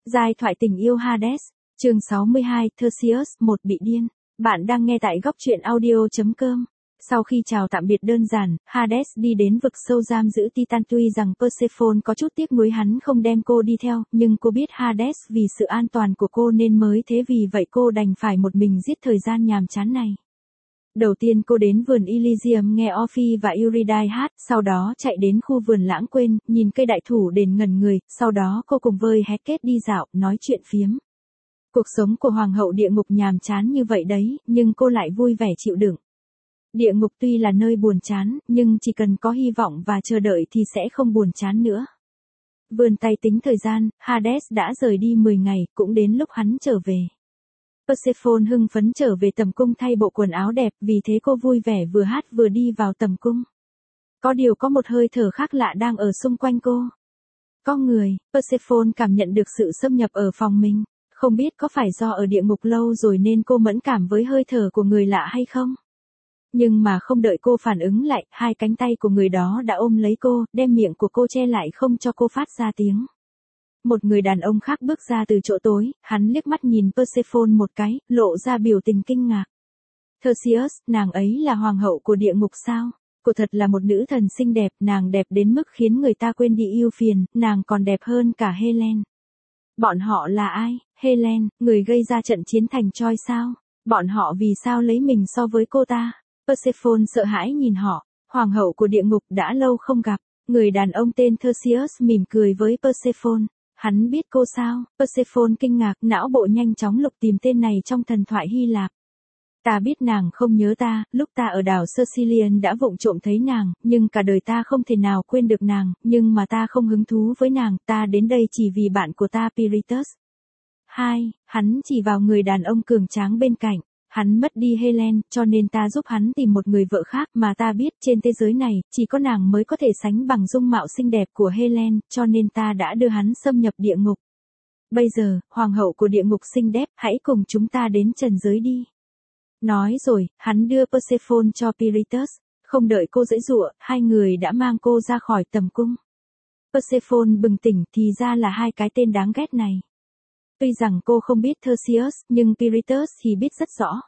Giai thoại tình yêu Hades, chương 62, Theseus, một bị điên. Bạn đang nghe tại góc truyện audio.com. Sau khi chào tạm biệt đơn giản, Hades đi đến vực sâu giam giữ Titan. Tuy rằng Persephone có chút tiếc nuối hắn không đem cô đi theo, nhưng cô biết Hades vì sự an toàn của cô nên mới thế, vì vậy cô đành phải một mình giết thời gian nhàm chán này. Đầu tiên cô đến vườn Elysium nghe Orpheus và Eurydice hát, sau đó chạy đến khu vườn lãng quên, nhìn cây đại thụ đền ngẩn người, sau đó cô cùng với Hecate đi dạo, nói chuyện phiếm. Cuộc sống của hoàng hậu địa ngục nhàm chán như vậy đấy, nhưng cô lại vui vẻ chịu đựng. Địa ngục tuy là nơi buồn chán, nhưng chỉ cần có hy vọng và chờ đợi thì sẽ không buồn chán nữa. Vươn tay tính thời gian, Hades đã rời đi 10 ngày, cũng đến lúc hắn trở về. Persephone hưng phấn trở về tầm cung thay bộ quần áo đẹp, vì thế cô vui vẻ vừa hát vừa đi vào tầm cung. Có điều có một hơi thở khác lạ đang ở xung quanh cô. Có người, Persephone cảm nhận được sự xâm nhập ở phòng mình, không biết có phải do ở địa ngục lâu rồi nên cô mẫn cảm với hơi thở của người lạ hay không? Nhưng mà không đợi cô phản ứng lại, hai cánh tay của người đó đã ôm lấy cô, đem miệng của cô che lại không cho cô phát ra tiếng. Một người đàn ông khác bước ra từ chỗ tối, hắn liếc mắt nhìn Persephone một cái, lộ ra biểu tình kinh ngạc. Theseus, nàng ấy là hoàng hậu của địa ngục sao? Cô thật là một nữ thần xinh đẹp, nàng đẹp đến mức khiến người ta quên đi ưu phiền, nàng còn đẹp hơn cả Helen. Bọn họ là ai? Helen, người gây ra trận chiến thành Troy sao? Bọn họ vì sao lấy mình so với cô ta? Persephone sợ hãi nhìn họ, hoàng hậu của địa ngục đã lâu không gặp. Người đàn ông tên Theseus mỉm cười với Persephone. Hắn biết cô sao? Persephone kinh ngạc, não bộ nhanh chóng lục tìm tên này trong thần thoại Hy Lạp. Ta biết nàng không nhớ ta, lúc ta ở đảo Sicilian đã vụng trộm thấy nàng, nhưng cả đời ta không thể nào quên được nàng, nhưng mà ta không hứng thú với nàng, ta đến đây chỉ vì bạn của ta Pirithous. Hắn chỉ vào người đàn ông cường tráng bên cạnh. Hắn mất đi Helen, cho nên ta giúp hắn tìm một người vợ khác, mà ta biết trên thế giới này, chỉ có nàng mới có thể sánh bằng dung mạo xinh đẹp của Helen, cho nên ta đã đưa hắn xâm nhập địa ngục. Bây giờ, hoàng hậu của địa ngục xinh đẹp, hãy cùng chúng ta đến trần giới đi. Nói rồi, hắn đưa Persephone cho Pirithous, không đợi cô giãy giụa, hai người đã mang cô ra khỏi tầm cung. Persephone bừng tỉnh, thì ra là hai cái tên đáng ghét này. Tuy rằng cô không biết Theseus, nhưng Pirithous thì biết rất rõ.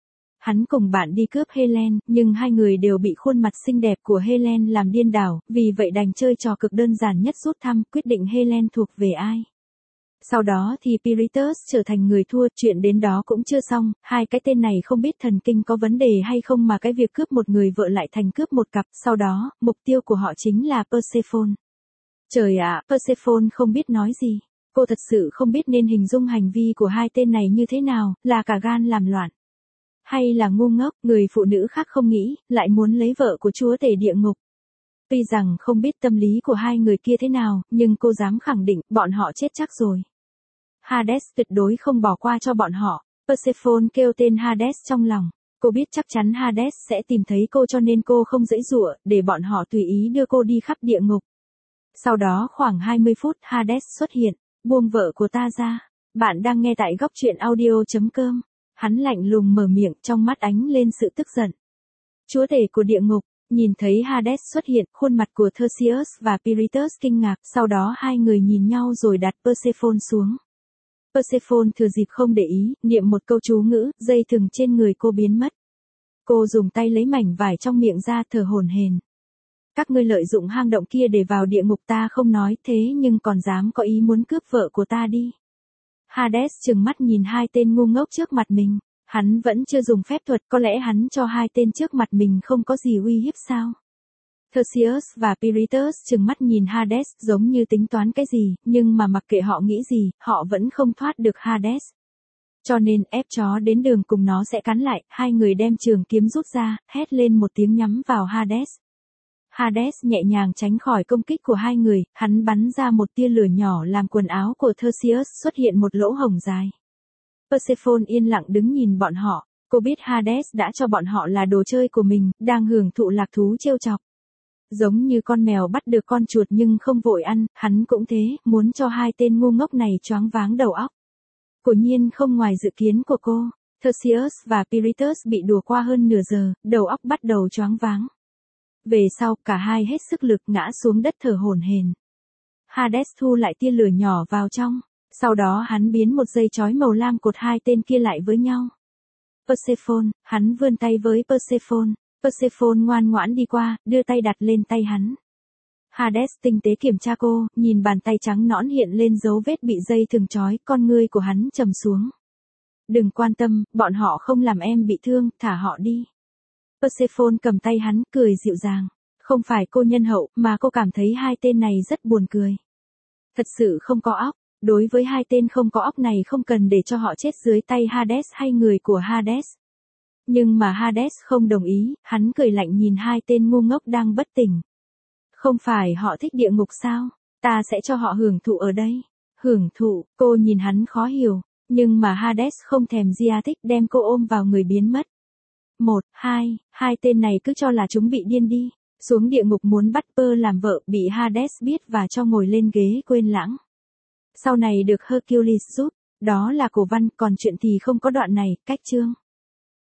Hắn cùng bạn đi cướp Helen, nhưng hai người đều bị khuôn mặt xinh đẹp của Helen làm điên đảo, vì vậy đành chơi trò cực đơn giản nhất rút thăm, quyết định Helen thuộc về ai. Sau đó thì Pirithous trở thành người thua, chuyện đến đó cũng chưa xong, hai cái tên này không biết thần kinh có vấn đề hay không mà cái việc cướp một người vợ lại thành cướp một cặp, sau đó, mục tiêu của họ chính là Persephone. Trời ạ, Persephone không biết nói gì. Cô thật sự không biết nên hình dung hành vi của hai tên này như thế nào, là cả gan làm loạn. Hay là ngu ngốc, người phụ nữ khác không nghĩ, lại muốn lấy vợ của chúa tể địa ngục. Tuy rằng không biết tâm lý của hai người kia thế nào, nhưng cô dám khẳng định, bọn họ chết chắc rồi. Hades tuyệt đối không bỏ qua cho bọn họ. Persephone kêu tên Hades trong lòng. Cô biết chắc chắn Hades sẽ tìm thấy cô cho nên cô không giãy giụa, để bọn họ tùy ý đưa cô đi khắp địa ngục. Sau đó khoảng 20 phút Hades xuất hiện. Buông vợ của ta ra. Bạn đang nghe tại góc truyện audio.com. Hắn lạnh lùng mở miệng, trong mắt ánh lên sự tức giận. Chúa tể của địa ngục, nhìn thấy Hades xuất hiện, khuôn mặt của Theseus và Pirithous kinh ngạc, sau đó hai người nhìn nhau rồi đặt Persephone xuống. Persephone thừa dịp không để ý, niệm một câu chú ngữ, dây thừng trên người cô biến mất. Cô dùng tay lấy mảnh vải trong miệng ra, thở hổn hển. Các ngươi lợi dụng hang động kia để vào địa ngục, ta không nói thế nhưng còn dám có ý muốn cướp vợ của ta đi. Hades trừng mắt nhìn hai tên ngu ngốc trước mặt mình, hắn vẫn chưa dùng phép thuật, có lẽ hắn cho hai tên trước mặt mình không có gì uy hiếp sao? Theseus và Pirithous trừng mắt nhìn Hades giống như tính toán cái gì, nhưng mà mặc kệ họ nghĩ gì, họ vẫn không thoát được Hades. Cho nên ép chó đến đường cùng nó sẽ cắn lại, hai người đem trường kiếm rút ra, hét lên một tiếng nhắm vào Hades. Hades nhẹ nhàng tránh khỏi công kích của hai người, hắn bắn ra một tia lửa nhỏ làm quần áo của Theseus xuất hiện một lỗ hổng dài. Persephone yên lặng đứng nhìn bọn họ, cô biết Hades đã cho bọn họ là đồ chơi của mình, đang hưởng thụ lạc thú trêu chọc. Giống như con mèo bắt được con chuột nhưng không vội ăn, hắn cũng thế, muốn cho hai tên ngu ngốc này choáng váng đầu óc. Quả nhiên không ngoài dự kiến của cô, Theseus và Pirithous bị đùa qua hơn nửa giờ, đầu óc bắt đầu choáng váng. Về sau, cả hai hết sức lực ngã xuống đất thở hổn hển. Hades thu lại tia lửa nhỏ vào trong. Sau đó hắn biến một dây chói màu lam cột hai tên kia lại với nhau. Persephone, hắn vươn tay với Persephone. Persephone ngoan ngoãn đi qua, đưa tay đặt lên tay hắn. Hades tinh tế kiểm tra cô, nhìn bàn tay trắng nõn hiện lên dấu vết bị dây thừng trói, con ngươi của hắn trầm xuống. Đừng quan tâm, bọn họ không làm em bị thương, thả họ đi. Persephone cầm tay hắn, cười dịu dàng. Không phải cô nhân hậu, mà cô cảm thấy hai tên này rất buồn cười. Thật sự không có óc. Đối với hai tên không có óc này không cần để cho họ chết dưới tay Hades hay người của Hades. Nhưng mà Hades không đồng ý, hắn cười lạnh nhìn hai tên ngu ngốc đang bất tỉnh. Không phải họ thích địa ngục sao? Ta sẽ cho họ hưởng thụ ở đây. Hưởng thụ, cô nhìn hắn khó hiểu, nhưng mà Hades không thèm gia thích đem cô ôm vào người biến mất. 1, 2, hai tên này cứ cho là chúng bị điên đi. Xuống địa ngục muốn bắt Pearl làm vợ bị Hades biết và cho ngồi lên ghế quên lãng. Sau này được Hercules giúp, đó là cổ văn, còn chuyện thì không có đoạn này, cách chương.